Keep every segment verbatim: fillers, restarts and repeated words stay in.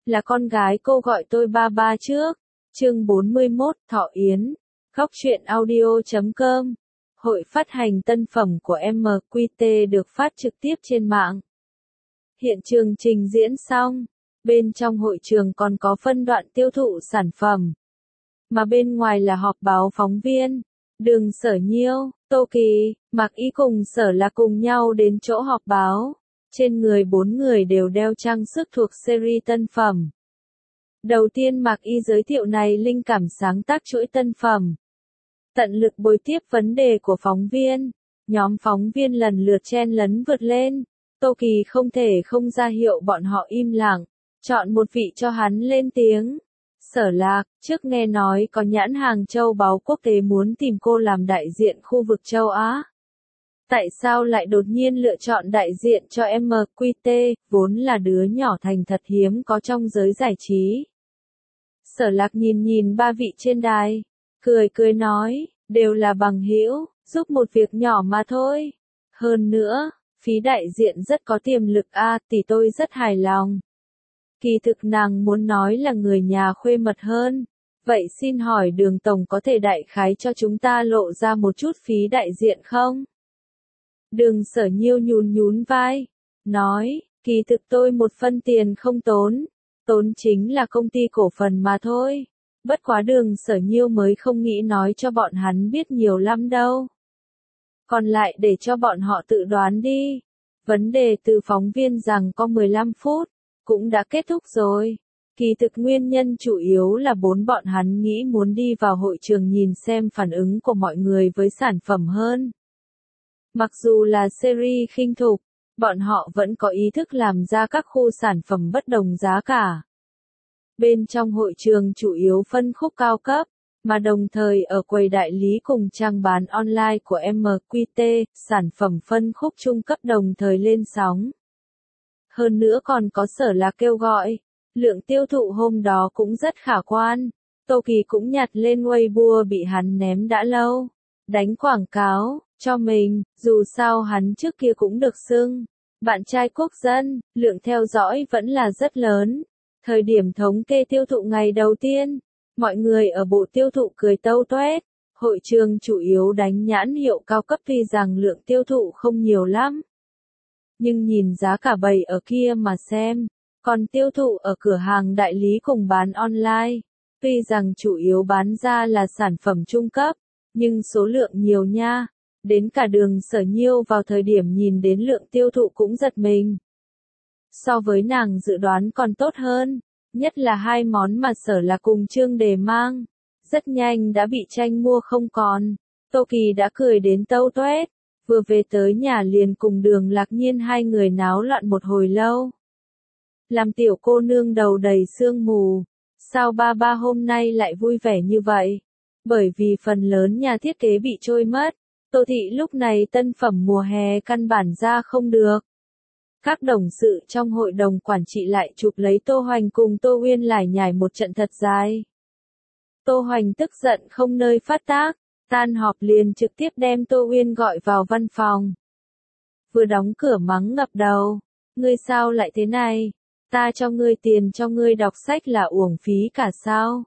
là con gái cô gọi tôi ba ba trước. Chương bốn mươi mốt, Thọ Yến. Góc truyện audio chấm com. Hội phát hành tân phẩm của em quy tê được phát trực tiếp trên mạng. Hiện trường trình diễn xong, bên trong hội trường còn có phân đoạn tiêu thụ sản phẩm. Mà bên ngoài là họp báo phóng viên. Đường Sở Nhiêu, Tô Kỳ, Mạc Ý cùng Sở là cùng nhau đến chỗ họp báo. Trên người bốn người đều đeo trang sức thuộc series tân phẩm. Đầu tiên Mạc Y giới thiệu này linh cảm sáng tác chuỗi tân phẩm. Tận lực bồi tiếp vấn đề của phóng viên. Nhóm phóng viên lần lượt chen lấn vượt lên. Tô Kỳ không thể không ra hiệu bọn họ im lặng. Chọn một vị cho hắn lên tiếng. Sở Lạc, trước nghe nói có nhãn hàng châu báu quốc tế muốn tìm cô làm đại diện khu vực châu Á. Tại sao lại đột nhiên lựa chọn đại diện cho em quy tê, vốn là đứa nhỏ thành thật hiếm có trong giới giải trí? Sở Lạc nhìn nhìn ba vị trên đài, cười cười nói, đều là bằng hữu, giúp một việc nhỏ mà thôi. Hơn nữa, phí đại diện rất có tiềm lực a, tỷ tôi rất hài lòng. Kỳ thực nàng muốn nói là người nhà khuê mật hơn. Vậy xin hỏi Đường Tổng có thể đại khái cho chúng ta lộ ra một chút phí đại diện không? Đường Sở Nhiêu nhún nhún vai, nói, kỳ thực tôi một phân tiền không tốn, tốn chính là công ty cổ phần mà thôi. Bất quá Đường Sở Nhiêu mới không nghĩ nói cho bọn hắn biết nhiều lắm đâu. Còn lại để cho bọn họ tự đoán đi. Vấn đề từ phóng viên rằng có mười lăm phút, cũng đã kết thúc rồi. Kỳ thực nguyên nhân chủ yếu là bốn bọn hắn nghĩ muốn đi vào hội trường nhìn xem phản ứng của mọi người với sản phẩm hơn. Mặc dù là series khinh thục, bọn họ vẫn có ý thức làm ra các khu sản phẩm bất đồng giá cả. Bên trong hội trường chủ yếu phân khúc cao cấp, mà đồng thời ở quầy đại lý cùng trang bán online của em quy tê, sản phẩm phân khúc trung cấp đồng thời lên sóng. Hơn nữa còn có Sở Lạc kêu gọi, lượng tiêu thụ hôm đó cũng rất khả quan. Tô Kỳ cũng nhặt lên Weibo bị hắn ném đã lâu. Đánh quảng cáo cho mình, dù sao hắn trước kia cũng được xưng bạn trai quốc dân, lượng theo dõi vẫn là rất lớn. Thời điểm thống kê tiêu thụ ngày đầu tiên, mọi người ở bộ tiêu thụ cười tâu toét. Hội trường chủ yếu đánh nhãn hiệu cao cấp vì rằng lượng tiêu thụ không nhiều lắm. Nhưng nhìn giá cả bày ở kia mà xem, còn tiêu thụ ở cửa hàng đại lý cùng bán online. Tuy rằng chủ yếu bán ra là sản phẩm trung cấp, nhưng số lượng nhiều nha. Đến cả Đường Sở Nhiêu vào thời điểm nhìn đến lượng tiêu thụ cũng giật mình. So với nàng dự đoán còn tốt hơn, nhất là hai món mà Sở là cùng Trương Đề mang. Rất nhanh đã bị tranh mua không còn. Tô Kỳ đã cười đến tâu toét, vừa về tới nhà liền cùng Đường Lạc Nhiên hai người náo loạn một hồi lâu. Làm tiểu cô nương đầu đầy sương mù, sao ba ba hôm nay lại vui vẻ như vậy? Bởi vì phần lớn nhà thiết kế bị trôi mất. Tô Thị lúc này tân phẩm mùa hè căn bản ra không được. Các đồng sự trong hội đồng quản trị lại chụp lấy Tô Hoành cùng Tô Uyên lải nhải một trận thật dài. Tô Hoành tức giận không nơi phát tác, tan họp liền trực tiếp đem Tô Uyên gọi vào văn phòng. Vừa đóng cửa mắng ngập đầu, ngươi sao lại thế này? Ta cho ngươi tiền cho ngươi đọc sách là uổng phí cả sao?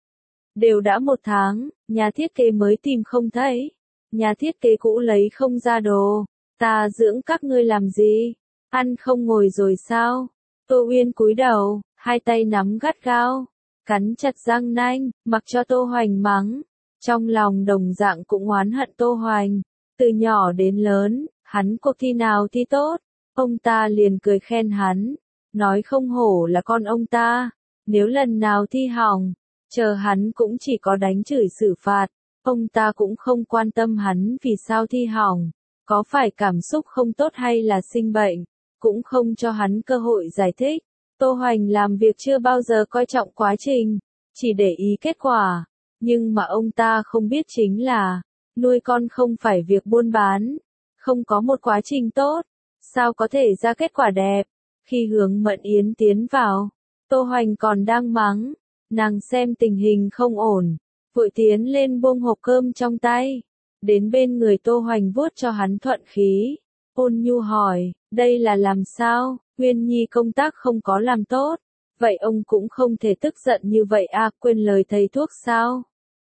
Đều đã một tháng, nhà thiết kế mới tìm không thấy. Nhà thiết kế cũ lấy không ra đồ, ta dưỡng các ngươi làm gì? Ăn không ngồi rồi sao? Tô Uyên cúi đầu, hai tay nắm gắt gao, cắn chặt răng nanh, mặc cho Tô Hoành mắng. Trong lòng đồng dạng cũng oán hận Tô Hoành. Từ nhỏ đến lớn, hắn cuộc thi nào thi tốt, ông ta liền cười khen hắn, nói không hổ là con ông ta. Nếu lần nào thi hỏng, chờ hắn cũng chỉ có đánh chửi xử phạt. Ông ta cũng không quan tâm hắn vì sao thi hỏng, có phải cảm xúc không tốt hay là sinh bệnh, cũng không cho hắn cơ hội giải thích. Tô Hoành làm việc chưa bao giờ coi trọng quá trình, chỉ để ý kết quả. Nhưng mà ông ta không biết chính là, nuôi con không phải việc buôn bán, không có một quá trình tốt, sao có thể ra kết quả đẹp. Khi Hướng Mận Yến tiến vào, Tô Hoành còn đang mắng, nàng xem tình hình không ổn. Vội tiến lên buông hộp cơm trong tay, đến bên người Tô Hoành vuốt cho hắn thuận khí, ôn nhu hỏi, đây là làm sao? Uyên Nhi công tác không có làm tốt, vậy ông cũng không thể tức giận như vậy à, quên lời thầy thuốc sao?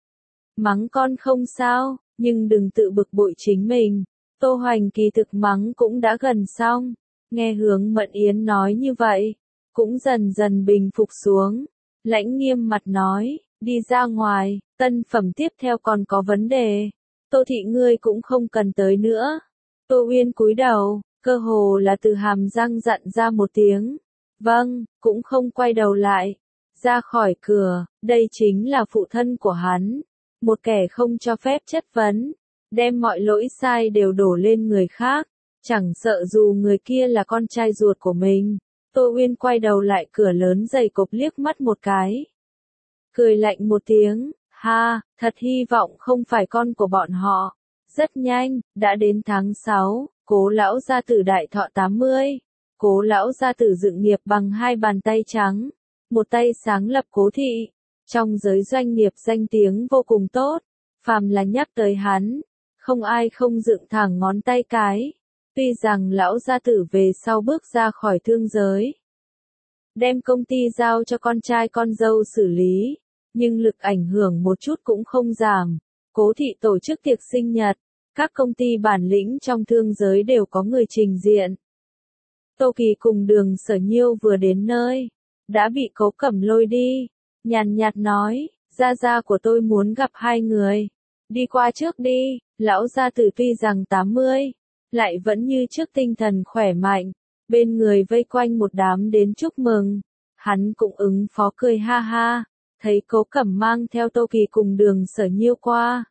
Mắng con không sao, nhưng đừng tự bực bội chính mình. Tô Hoành kỳ thực mắng cũng đã gần xong, nghe Hướng Mẫn Yến nói như vậy, cũng dần dần bình phục xuống, lãnh nghiêm mặt nói, đi ra ngoài, tân phẩm tiếp theo còn có vấn đề, Tô thị ngươi cũng không cần tới nữa. Tô Uyên cúi đầu, cơ hồ là từ hàm răng dặn ra một tiếng, vâng, cũng không quay đầu lại, ra khỏi cửa, đây chính là phụ thân của hắn, một kẻ không cho phép chất vấn, đem mọi lỗi sai đều đổ lên người khác, chẳng sợ dù người kia là con trai ruột của mình. Tô Uyên quay đầu lại cửa lớn dày cộp liếc mắt một cái. Cười lạnh một tiếng, ha, thật hy vọng không phải con của bọn họ. Rất nhanh, đã đến tháng sáu, Cố lão gia tử đại thọ tám mươi. Cố lão gia tử dựng nghiệp bằng hai bàn tay trắng, một tay sáng lập Cố thị. Trong giới doanh nghiệp danh tiếng vô cùng tốt, phàm là nhắc tới hắn, không ai không dựng thẳng ngón tay cái. Tuy rằng lão gia tử về sau bước ra khỏi thương giới, đem công ty giao cho con trai con dâu xử lý, nhưng lực ảnh hưởng một chút cũng không giảm. Cố thị tổ chức tiệc sinh nhật, các công ty bản lĩnh trong thương giới đều có người trình diện. Tô Kỳ cùng Đường Sở Nhiêu vừa đến nơi, đã bị Cố Cẩm lôi đi, nhàn nhạt nói, gia gia của tôi muốn gặp hai người, đi qua trước đi. Lão gia tử tuy rằng tám mươi, lại vẫn như trước tinh thần khỏe mạnh, bên người vây quanh một đám đến chúc mừng, hắn cũng ứng phó cười ha ha, thấy Cố Cẩm mang theo Tô Kỳ cùng Đường Sở Nhiêu qua,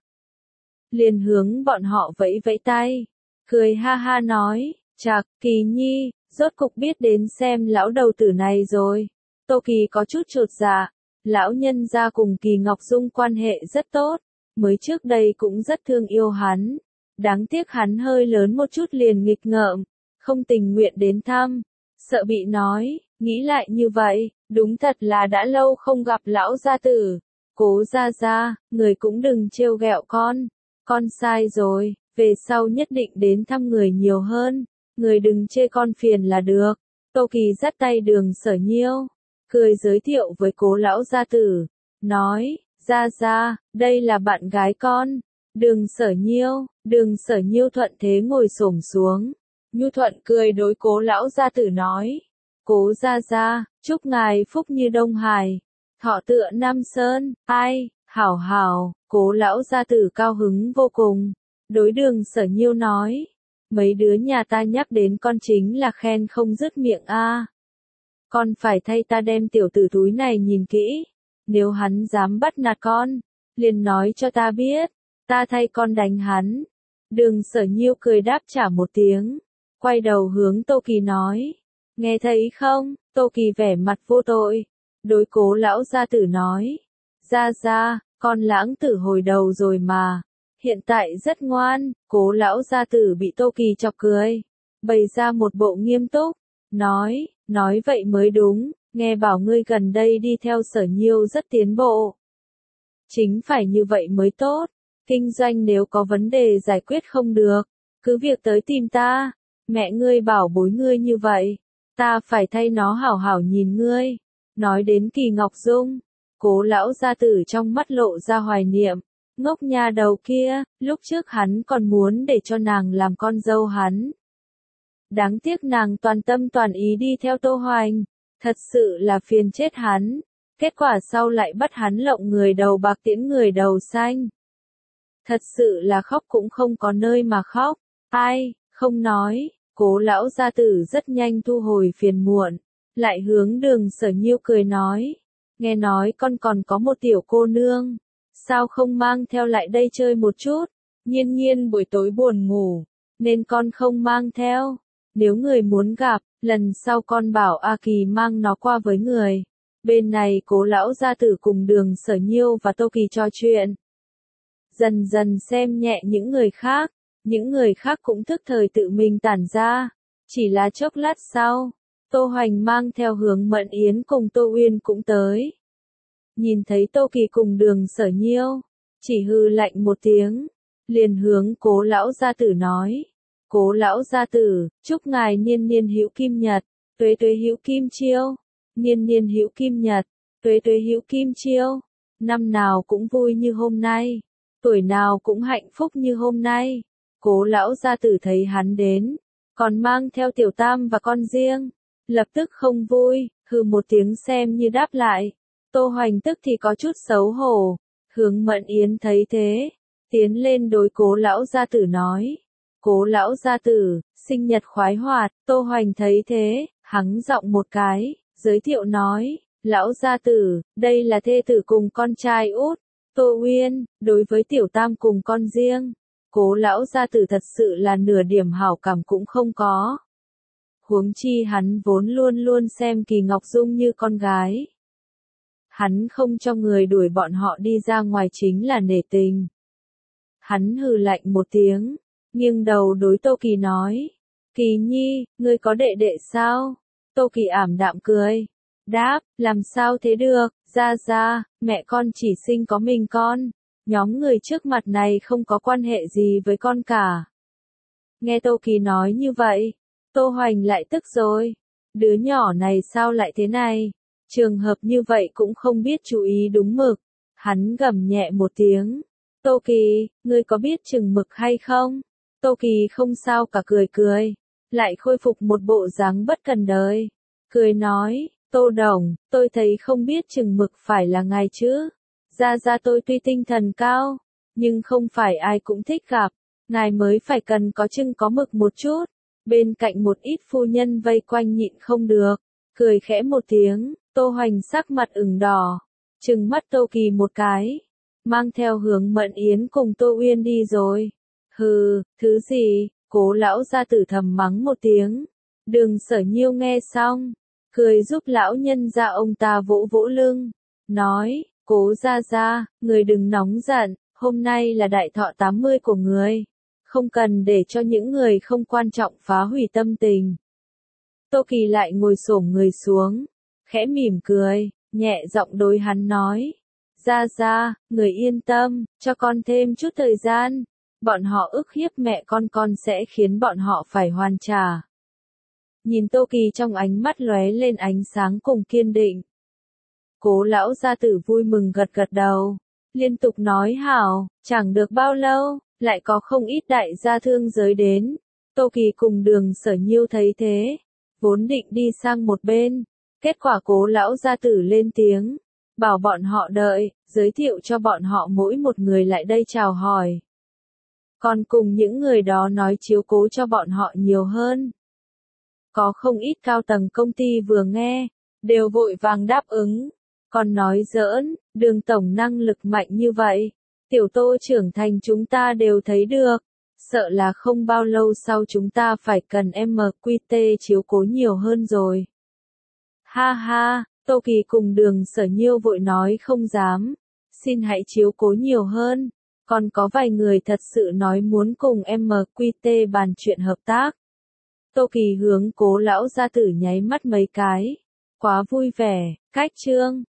liền hướng bọn họ vẫy vẫy tay, cười ha ha nói, chạc, Kỳ nhi, rốt cục biết đến xem lão đầu tử này rồi. Tô Kỳ có chút chột dạ, lão nhân gia cùng Kỳ Ngọc Dung quan hệ rất tốt, mới trước đây cũng rất thương yêu hắn, đáng tiếc hắn hơi lớn một chút liền nghịch ngợm, không tình nguyện đến thăm, sợ bị nói, nghĩ lại như vậy, đúng thật là đã lâu không gặp lão gia tử. Cố gia gia, người cũng đừng trêu ghẹo con, con sai rồi, về sau nhất định đến thăm người nhiều hơn, người đừng chê con phiền là được. Tô Kỳ dắt tay Đường Sở Nhiêu, cười giới thiệu với Cố lão gia tử, nói, gia gia, đây là bạn gái con, Đường Sở Nhiêu. Đường Sở Nhiêu thuận thế ngồi xổm xuống, nhu thuận cười đối Cố lão gia tử nói, Cố gia gia, chúc ngài phúc như Đông Hải, thọ tựa Nam Sơn. Ai, hảo hảo. Cố lão gia tử cao hứng vô cùng, đối Đường Sở Nhiêu nói, mấy đứa nhà ta nhắc đến con chính là khen không dứt miệng a. À. Con phải thay ta đem tiểu tử túi này nhìn kỹ, nếu hắn dám bắt nạt con, liền nói cho ta biết, ta thay con đánh hắn. Đường Sở Nhiêu cười đáp trả một tiếng, quay đầu hướng Tô Kỳ nói, nghe thấy không? Tô Kỳ vẻ mặt vô tội, đối Cố lão gia tử nói, gia gia, con lãng tử hồi đầu rồi mà, hiện tại rất ngoan. Cố lão gia tử bị Tô Kỳ chọc cười, bày ra một bộ nghiêm túc, nói, nói vậy mới đúng, nghe bảo ngươi gần đây đi theo Sở Nhiêu rất tiến bộ. Chính phải như vậy mới tốt, kinh doanh nếu có vấn đề giải quyết không được, cứ việc tới tìm ta, mẹ ngươi bảo bối ngươi như vậy, ta phải thay nó hảo hảo nhìn ngươi. Nói đến Kỳ Ngọc Dung, Cố lão gia tử trong mắt lộ ra hoài niệm, ngốc nha đầu kia, lúc trước hắn còn muốn để cho nàng làm con dâu hắn. Đáng tiếc nàng toàn tâm toàn ý đi theo Tô Hoành, thật sự là phiền chết hắn, kết quả sau lại bắt hắn lộng người đầu bạc tiễn người đầu xanh. Thật sự là khóc cũng không có nơi mà khóc, ai, không nói. Cố lão gia tử rất nhanh thu hồi phiền muộn, lại hướng Đường Sở Nhiêu cười nói, nghe nói con còn có một tiểu cô nương, sao không mang theo lại đây chơi một chút? Nhiên Nhiên buổi tối buồn ngủ, nên con không mang theo, nếu người muốn gặp, lần sau con bảo A Kỳ mang nó qua với người. Bên này Cố lão gia tử cùng Đường Sở Nhiêu và Tô Kỳ trò chuyện, dần dần xem nhẹ những người khác, những người khác cũng thức thời tự mình tản ra. Chỉ là chốc lát sau, Tô Hoành mang theo Hướng Mẫn Yến cùng Tô Uyên cũng tới. Nhìn thấy Tô Kỳ cùng Đường Sở Nhiêu, chỉ hư lạnh một tiếng, liền hướng Cố lão gia tử nói, Cố lão gia tử, chúc ngài niên niên hữu kim nhật, tuế tuế hữu kim chiêu. niên niên hữu kim nhật, tuế tuế hữu kim chiêu, năm nào cũng vui như hôm nay, tuổi nào cũng hạnh phúc như hôm nay. Cố lão gia tử thấy hắn đến, còn mang theo tiểu tam và con riêng, lập tức không vui, hừ một tiếng xem như đáp lại. Tô Hoành tức thì có chút xấu hổ, Hướng Mẫn Yến thấy thế, tiến lên đối Cố lão gia tử nói. Cố lão gia tử, sinh nhật khoái hoạt. Tô Hoành thấy thế, hắng giọng một cái, giới thiệu nói, lão gia tử, đây là thê tử cùng con trai út, Tô Uyên. Đối với tiểu tam cùng con riêng, Cố lão gia tử thật sự là nửa điểm hảo cảm cũng không có. Huống chi hắn vốn luôn luôn xem Kỳ Ngọc Dung như con gái. Hắn không cho người đuổi bọn họ đi ra ngoài chính là nể tình. Hắn hừ lạnh một tiếng, nghiêng đầu đối Tô Kỳ nói, Kỳ nhi, ngươi có đệ đệ sao? Tô Kỳ ảm đạm cười, đáp, làm sao thế được, ra ra, mẹ con chỉ sinh có mình con, nhóm người trước mặt này không có quan hệ gì với con cả. Nghe Tô Kỳ nói như vậy, Tô Hoành lại tức rồi, đứa nhỏ này sao lại thế này, trường hợp như vậy cũng không biết chú ý đúng mực, hắn gầm nhẹ một tiếng, Tô Kỳ, ngươi có biết chừng mực hay không? Tô Kỳ không sao cả cười cười, lại khôi phục một bộ dáng bất cần đời, cười nói, Tô Đồng, tôi thấy không biết chừng mực phải là ngài chứ, ra ra tôi tuy tinh thần cao, nhưng không phải ai cũng thích gặp, ngài mới phải cần có chừng có mực một chút. Bên cạnh một ít phu nhân vây quanh nhịn không được, cười khẽ một tiếng, Tô Hoành sắc mặt ửng đỏ, trừng mắt Tô Kỳ một cái, mang theo Hướng Mẫn Yến cùng Tô Uyên đi rồi. Hừ, thứ gì? Cố lão gia tử thầm mắng một tiếng. Đường Sở Nhiêu nghe xong, cười giúp lão nhân gia ông ta vỗ vỗ lưng, nói, Cố gia gia, người đừng nóng giận, hôm nay là đại thọ tám mươi của người, không cần để cho những người không quan trọng phá hủy tâm tình. Tô Kỳ lại ngồi xổm người xuống, khẽ mỉm cười, nhẹ giọng đối hắn nói, gia gia, người yên tâm, cho con thêm chút thời gian, bọn họ ức hiếp mẹ con con sẽ khiến bọn họ phải hoàn trả. Nhìn Tô Kỳ trong ánh mắt lóe lên ánh sáng cùng kiên định. Cố lão gia tử vui mừng gật gật đầu, liên tục nói hảo, chẳng được bao lâu, lại có không ít đại gia thương giới đến. Tô Kỳ cùng Đường Sở Nhiêu thấy thế, vốn định đi sang một bên, kết quả Cố lão gia tử lên tiếng, bảo bọn họ đợi, giới thiệu cho bọn họ mỗi một người lại đây chào hỏi. Còn cùng những người đó nói chiếu cố cho bọn họ nhiều hơn. Có không ít cao tầng công ty vừa nghe, đều vội vàng đáp ứng, còn nói giỡn, Đường tổng năng lực mạnh như vậy, tiểu Tô trưởng thành chúng ta đều thấy được, sợ là không bao lâu sau chúng ta phải cần em quy tê chiếu cố nhiều hơn rồi. Ha ha, Tô Kỳ cùng Đường Sở Nhiêu vội nói không dám, xin hãy chiếu cố nhiều hơn, còn có vài người thật sự nói muốn cùng em quy tê bàn chuyện hợp tác. Tô Kỳ hướng Cố lão gia tử nháy mắt mấy cái, quá vui vẻ, cách chương.